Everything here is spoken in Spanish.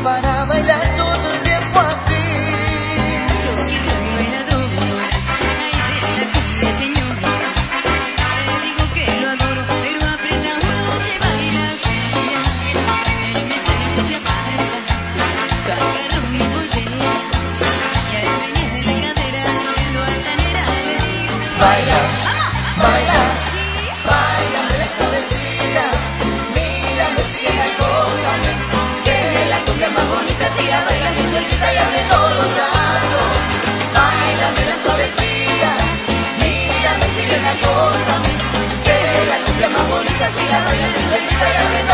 para bailar todo el tiempo así. Choqui, choqui, bailador, ahí tiene la cumbia, señor. Le digo que lo adoro, pero aprenda uno se baila así. Él me suelta y se aparta, yo agarro mi pollera y al venir de la cadera, moviendo a la nena le digo: Baila, baila, ¿sí? baila, la cabecita. Mira, me sigue la cosa, que es la cumbia más bonita. Siga bailando sueltita y abre todos los brazos. Bailame la suavecita. Mira, me sigue la cosa, que es la cumbia más bonita. Siga bailando sueltita y abre todos los brazos.